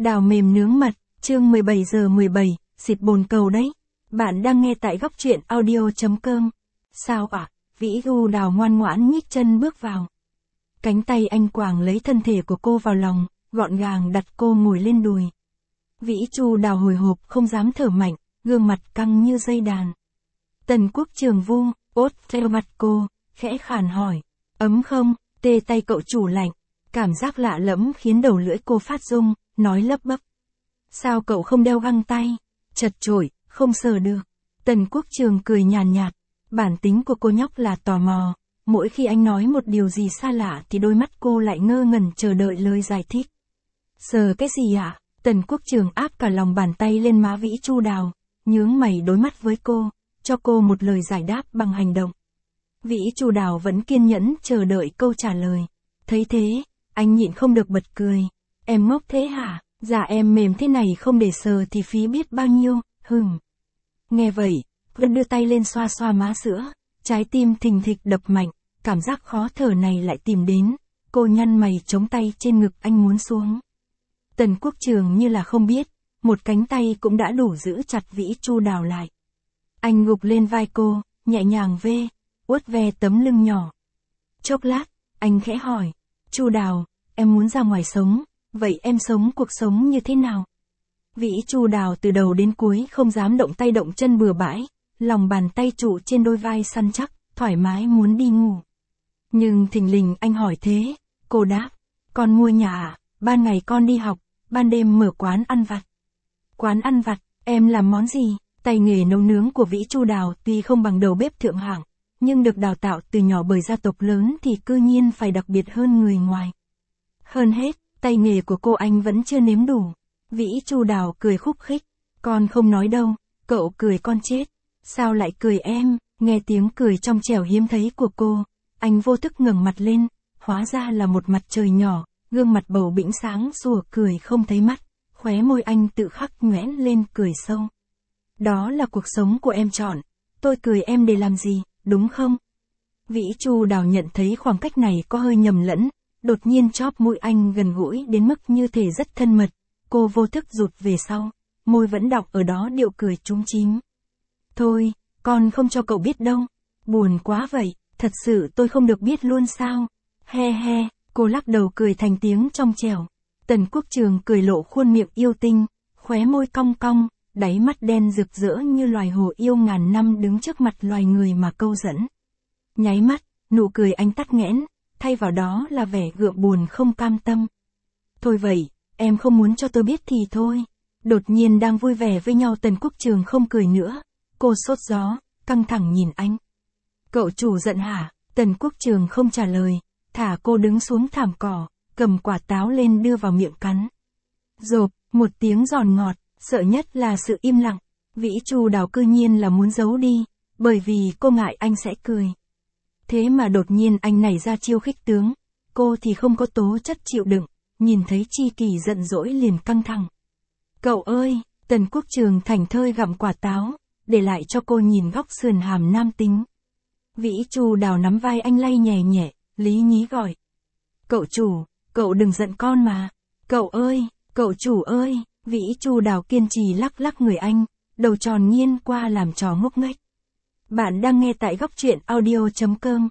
Đào mềm nướng mật, chương 17:17, xịt bồn cầu đấy. Bạn đang nghe tại góc truyện audio.com. Sao ạ? Vĩ Du Đào ngoan ngoãn nhích chân bước vào. Cánh tay anh quàng lấy thân thể của cô vào lòng, gọn gàng đặt cô ngồi lên đùi. Vĩ Chu Đào hồi hộp không dám thở mạnh, gương mặt căng như dây đàn. Tần Quốc Trường vu, ốt theo mặt cô, khẽ khàn hỏi. Ấm không? Tê tay cậu chủ lạnh. Cảm giác lạ lẫm khiến đầu lưỡi cô phát rung, nói lấp bấp. Sao cậu không đeo găng tay? Chật chội, không sờ được. Tần Quốc Trường cười nhàn nhạt. Bản tính của cô nhóc là tò mò. Mỗi khi anh nói một điều gì xa lạ thì đôi mắt cô lại ngơ ngẩn chờ đợi lời giải thích. Sờ cái gì ạ? Tần Quốc Trường áp cả lòng bàn tay lên má Vĩ Chu Đào, nhướng mày đối mắt với cô, cho cô một lời giải đáp bằng hành động. Vĩ Chu Đào vẫn kiên nhẫn chờ đợi câu trả lời. Thấy thế, anh nhịn không được bật cười. Em ngốc thế hả? Dạ em mềm thế này không để sờ thì phí biết bao nhiêu, Nghe vậy, Vân đưa tay lên xoa xoa má sữa, trái tim thình thịch đập mạnh, cảm giác khó thở này lại tìm đến, cô nhăn mày chống tay trên ngực anh muốn xuống. Tần Quốc Trường như là không biết, một cánh tay cũng đã đủ giữ chặt Vĩ Chu Đào lại. Anh gục lên vai cô, nhẹ nhàng uốt ve tấm lưng nhỏ. Chốc lát, anh khẽ hỏi, Chu Đào, em muốn ra ngoài sống, vậy em sống cuộc sống như thế nào? Vĩ Chu Đào từ đầu đến cuối không dám động tay động chân bừa bãi, lòng bàn tay trụ trên đôi vai săn chắc, thoải mái muốn đi ngủ. Nhưng thình lình anh hỏi thế, cô đáp, con mua nhà à, ban ngày con đi học, ban đêm mở quán ăn vặt. Quán ăn vặt, em làm món gì? Tay nghề nấu nướng của Vĩ Chu Đào tuy không bằng đầu bếp thượng hạng, nhưng được đào tạo từ nhỏ bởi gia tộc lớn thì cư nhiên phải đặc biệt hơn người ngoài. Hơn hết, tay nghề của cô anh vẫn chưa nếm đủ. Vĩ Chu Đào cười khúc khích. Con không nói đâu, cậu cười con chết. Sao lại cười em? Nghe tiếng cười trong trẻo hiếm thấy của cô, anh vô thức ngẩng mặt lên, hóa ra là một mặt trời nhỏ, gương mặt bầu bĩnh sáng sủa cười không thấy mắt, khóe môi anh tự khắc nhoẻn lên cười sâu. Đó là cuộc sống của em chọn, tôi cười em để làm gì, đúng không? Vĩ Chu Đào nhận thấy khoảng cách này có hơi nhầm lẫn, đột nhiên chóp mũi anh gần gũi đến mức như thể rất thân mật, cô vô thức rụt về sau, môi vẫn đọng ở đó điệu cười chúm chím. Thôi, con không cho cậu biết đâu, buồn quá vậy, thật sự tôi không được biết luôn sao? He he, cô lắc đầu cười thành tiếng trong trẻo. Tần Quốc Trường cười lộ khuôn miệng yêu tinh, khóe môi cong cong, đáy mắt đen rực rỡ như loài hồ yêu ngàn năm đứng trước mặt loài người mà câu dẫn. Nháy mắt, nụ cười anh tắt nghẽn, thay vào đó là vẻ gượng buồn không cam tâm. Thôi vậy, em không muốn cho tôi biết thì thôi. Đột nhiên đang vui vẻ với nhau Tần Quốc Trường không cười nữa, cô sốt gió, căng thẳng nhìn anh. Cậu chủ giận hả? Tần Quốc Trường không trả lời, thả cô đứng xuống thảm cỏ, cầm quả táo lên đưa vào miệng cắn. Rộp, một tiếng giòn ngọt, sợ nhất là sự im lặng. Vĩ Chu Đào cư nhiên là muốn giấu đi, bởi vì cô ngại anh sẽ cười. Thế mà đột nhiên anh nảy ra chiêu khích tướng, cô thì không có tố chất chịu đựng, nhìn thấy Chi Kỳ giận dỗi liền căng thẳng. Cậu ơi, Tần Quốc Trường thảnh thơi gặm quả táo, để lại cho cô nhìn góc sườn hàm nam tính. Vĩ Chu Đào nắm vai anh lay nhẹ nhẹ, lý nhí gọi. Cậu chủ, cậu đừng giận con mà. Cậu ơi, cậu chủ ơi, Vĩ Chu Đào kiên trì lắc lắc người anh, đầu tròn nghiêng qua làm trò ngốc nghếch. Bạn đang nghe tại góc truyện audio.com.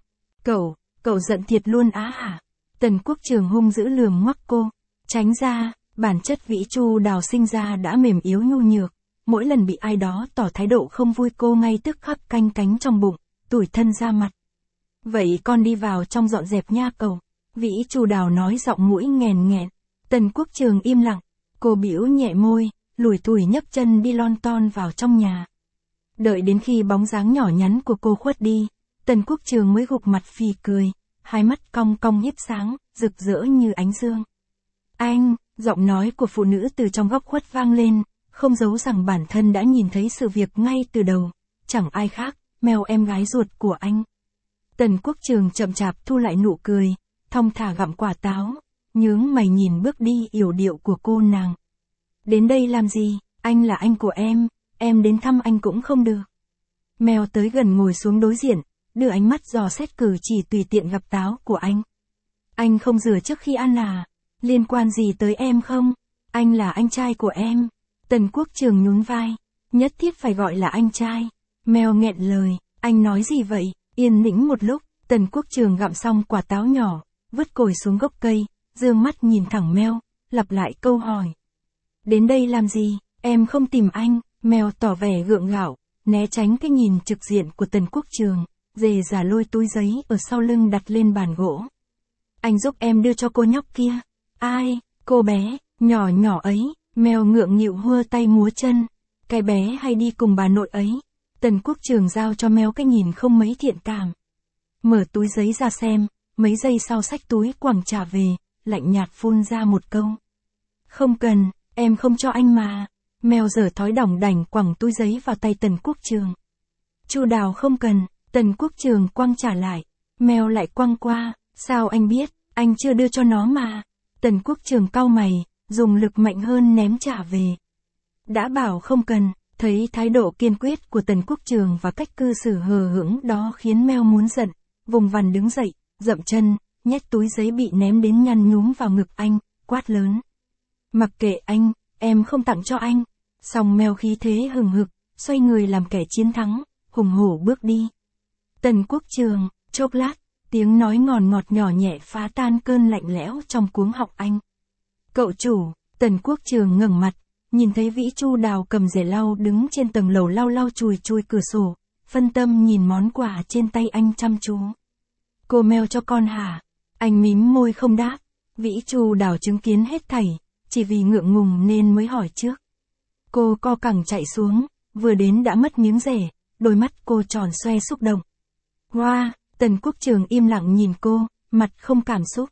Cậu giận thiệt luôn á hả? Tần Quốc Trường hung dữ lườm ngoắc cô. Tránh ra, bản chất Vĩ Chu Đào sinh ra đã mềm yếu nhu nhược. Mỗi lần bị ai đó tỏ thái độ không vui cô ngay tức khắc canh cánh trong bụng, tủi thân ra mặt. Vậy con đi vào trong dọn dẹp nha cậu. Vĩ Chu Đào nói giọng mũi nghèn nghẹn. Tần Quốc Trường im lặng. Cô bĩu nhẹ môi, lủi thủi nhấc chân đi lon ton vào trong nhà. Đợi đến khi bóng dáng nhỏ nhắn của cô khuất đi, Tần Quốc Trường mới gục mặt phì cười, hai mắt cong cong hiếp sáng, rực rỡ như ánh dương. Anh, giọng nói của phụ nữ từ trong góc khuất vang lên, không giấu rằng bản thân đã nhìn thấy sự việc ngay từ đầu, chẳng ai khác, Mèo em gái ruột của anh. Tần Quốc Trường chậm chạp thu lại nụ cười, thong thả gặm quả táo, nhướng mày nhìn bước đi yểu điệu của cô nàng. Đến đây làm gì, anh là anh của em đến thăm anh cũng không được. Mèo tới gần ngồi xuống đối diện, đưa ánh mắt dò xét cử chỉ tùy tiện gặp táo của anh. Anh không rửa trước khi ăn à? Liên quan gì tới em không? Anh là anh trai của em. Tần Quốc Trường nhún vai. Nhất thiết phải gọi là anh trai. Mèo nghẹn lời, anh nói gì vậy? Yên tĩnh một lúc, Tần Quốc Trường gặm xong quả táo nhỏ, vứt cồi xuống gốc cây, dương mắt nhìn thẳng Mèo, lặp lại câu hỏi. Đến đây làm gì? Em không tìm anh. Mèo tỏ vẻ gượng gạo, né tránh cái nhìn trực diện của Tần Quốc Trường, dề dả lôi túi giấy ở sau lưng đặt lên bàn gỗ. Anh giúp em đưa cho cô nhóc kia. Ai? Cô bé, nhỏ nhỏ ấy. Mèo ngượng nghịu hua tay múa chân. Cái bé hay đi cùng bà nội ấy. Tần Quốc Trường giao cho Mèo cái nhìn không mấy thiện cảm. Mở túi giấy ra xem, mấy giây sau xách túi quẳng trả về, lạnh nhạt phun ra một câu. Không cần, em không cho anh mà. Mèo dở thói đỏng đảnh quẳng túi giấy vào tay Tần Quốc Trường. Chu Đào không cần. Tần Quốc Trường quăng trả lại. Mèo lại quăng qua. Sao anh biết, anh chưa đưa cho nó mà. Tần Quốc Trường cau mày, dùng lực mạnh hơn ném trả về. Đã bảo không cần. Thấy thái độ kiên quyết của Tần Quốc Trường và cách cư xử hờ hững đó khiến Mèo muốn giận, vùng vằng đứng dậy, dậm chân, nhét túi giấy bị ném đến nhăn nhúm vào ngực anh, quát lớn. Mặc kệ anh, em không tặng cho anh. Xong Mèo khí thế hừng hực, xoay người làm kẻ chiến thắng, hùng hổ bước đi. Tần Quốc Trường, chốc lát, tiếng nói ngọt nhỏ nhẹ phá tan cơn lạnh lẽo trong cuống họng anh. Cậu chủ. Tần Quốc Trường ngẩng mặt, nhìn thấy Vĩ Chu Đào cầm rẻ lau đứng trên tầng lầu lau chùi cửa sổ, phân tâm nhìn món quà trên tay anh chăm chú. Cô Mèo cho con hả? Anh mím môi không đáp. Vĩ Chu Đào chứng kiến hết thảy, chỉ vì ngượng ngùng nên mới hỏi trước. Cô co cẳng chạy xuống, vừa đến đã mất miếng rẻ, đôi mắt cô tròn xoe xúc động. Hoa, Tần Quốc Trường im lặng nhìn cô, mặt không cảm xúc.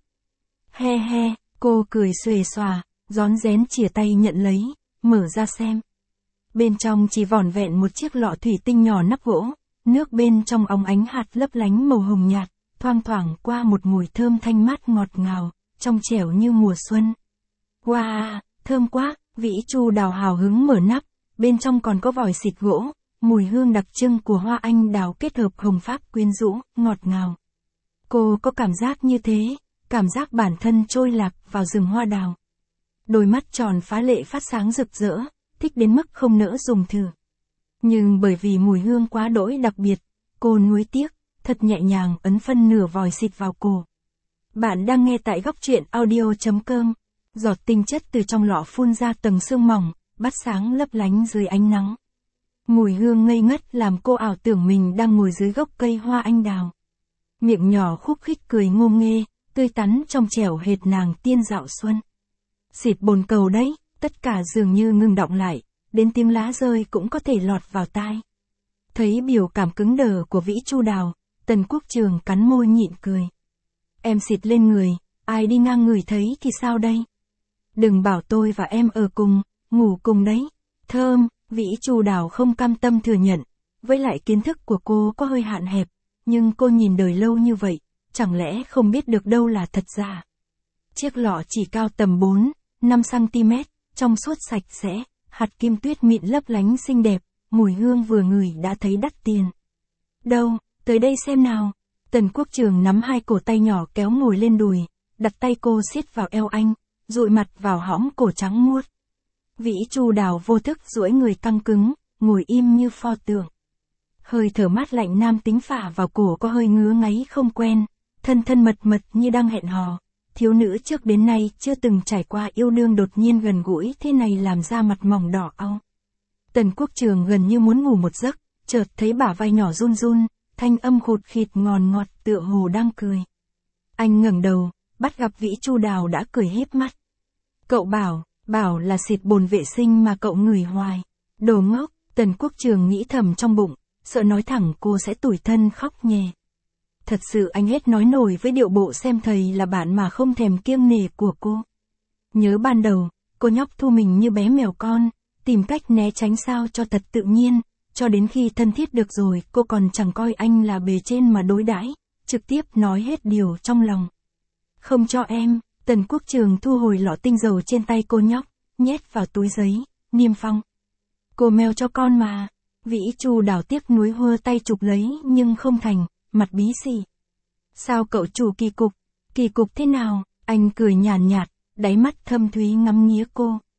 He he, cô cười xuề xòa, rón rén chìa tay nhận lấy, mở ra xem. Bên trong chỉ vỏn vẹn một chiếc lọ thủy tinh nhỏ nắp gỗ, nước bên trong óng ánh hạt lấp lánh màu hồng nhạt, thoang thoảng qua một mùi thơm thanh mát ngọt ngào, trong trẻo như mùa xuân. Wow, thơm quá. Vĩ Chu Đào hào hứng mở nắp, bên trong còn có vòi xịt gỗ, mùi hương đặc trưng của hoa anh đào kết hợp hồng pháp quyến rũ, ngọt ngào. Cô có cảm giác như thế, cảm giác bản thân trôi lạc vào rừng hoa đào. Đôi mắt tròn phá lệ phát sáng rực rỡ, thích đến mức không nỡ dùng thử. Nhưng bởi vì mùi hương quá đỗi đặc biệt, cô nuối tiếc, thật nhẹ nhàng ấn phân nửa vòi xịt vào cổ. Bạn đang nghe tại góc truyện audio.com. Giọt tinh chất từ trong lọ phun ra tầng sương mỏng, bắt sáng lấp lánh dưới ánh nắng. Mùi hương ngây ngất làm cô ảo tưởng mình đang ngồi dưới gốc cây hoa anh đào. Miệng nhỏ khúc khích cười ngô nghê, tươi tắn trong trẻo hệt nàng tiên dạo xuân. Xịt bồn cầu đấy, tất cả dường như ngừng động lại, đến tiếng lá rơi cũng có thể lọt vào tai. Thấy biểu cảm cứng đờ của Vĩ Chu Đào, Tần Quốc Trường cắn môi nhịn cười. Em xịt lên người, ai đi ngang ngửi thấy thì sao đây? Đừng bảo tôi và em ở cùng, ngủ cùng đấy. Thơm. Vĩ Chu Đào không cam tâm thừa nhận. Với lại kiến thức của cô có hơi hạn hẹp, nhưng cô nhìn đời lâu như vậy, chẳng lẽ không biết được đâu là thật giả. Chiếc lọ chỉ cao tầm 4-5 cm, trong suốt sạch sẽ, hạt kim tuyết mịn lấp lánh xinh đẹp, mùi hương vừa ngửi đã thấy đắt tiền. Đâu, tới đây xem nào. Tần Quốc Trường nắm hai cổ tay nhỏ kéo ngồi lên đùi, đặt tay cô siết vào eo anh, dụi mặt vào hõm cổ trắng muốt. Vĩ Chu Đào vô thức duỗi người căng cứng, ngồi im như pho tượng. Hơi thở mát lạnh nam tính phả vào cổ có hơi ngứa ngáy không quen, thân mật như đang hẹn hò. Thiếu nữ trước đến nay chưa từng trải qua yêu đương đột nhiên gần gũi thế này làm da mặt mỏng đỏ au. Tần Quốc Trường gần như muốn ngủ một giấc, chợt thấy bả vai nhỏ run run, thanh âm khụt khịt ngọt tựa hồ đang cười. Anh ngẩng đầu, bắt gặp Vĩ Chu Đào đã cười híp mắt. Cậu bảo là xịt bồn vệ sinh mà cậu ngửi hoài. Đồ ngốc. Tần Quốc Trường nghĩ thầm trong bụng, sợ nói thẳng cô sẽ tủi thân khóc nhè. Thật sự anh hết nói nổi với điệu bộ xem thầy là bạn mà không thèm kiêng nể của cô. Nhớ ban đầu, cô nhóc thu mình như bé mèo con, tìm cách né tránh sao cho thật tự nhiên, cho đến khi thân thiết được rồi cô còn chẳng coi anh là bề trên mà đối đãi, trực tiếp nói hết điều trong lòng. Không cho em. Tần Quốc Trường thu hồi lọ tinh dầu trên tay cô nhóc, nhét vào túi giấy, niêm phong. Cô Mèo cho con mà. Vĩ Chu Đào tiếc nuối hơ tay chụp lấy nhưng không thành, mặt bí xì. Sao cậu chủ kỳ cục thế nào? Anh cười nhàn nhạt, đáy mắt thâm thúy ngắm nghía cô.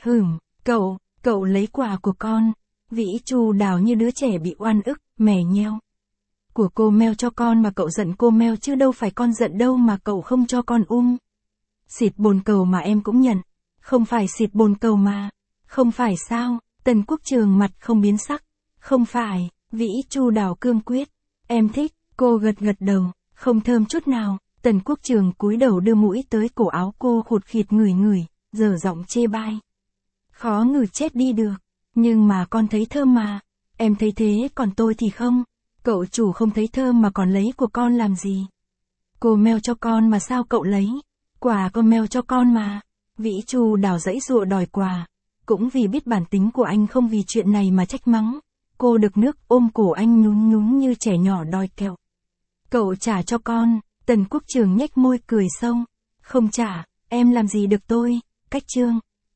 Cậu lấy quà của con. Vĩ Chu Đào như đứa trẻ bị oan ức, mè nheo. Của cô Mel cho con mà cậu giận cô Mel chứ đâu phải con giận đâu mà cậu không cho con. Xịt bồn cầu mà em cũng nhận. Không phải xịt bồn cầu mà. Không phải sao? Tần Quốc Trường mặt không biến sắc. Không phải, Vĩ Chu Đào cương quyết. Em thích, cô gật đầu, không thơm chút nào. Tần Quốc Trường cúi đầu đưa mũi tới cổ áo cô khụt khịt ngửi, dở giọng chê bai. Khó ngửi chết đi được. Nhưng mà con thấy thơm mà. Em thấy thế còn tôi thì không. Cậu chủ không thấy thơm mà còn lấy của con làm gì? Cô Mel cho con mà sao cậu lấy? Quà cô Mel cho con mà. Vĩ Chu Đào giãy giụa đòi quà. Cũng vì biết bản tính của anh không vì chuyện này mà trách mắng. Cô đực nước ôm cổ anh nhún như trẻ nhỏ đòi kẹo. Cậu trả cho con. Tần Quốc Trường nhếch môi cười sâu. Không trả, em làm gì được tôi. Cách chương.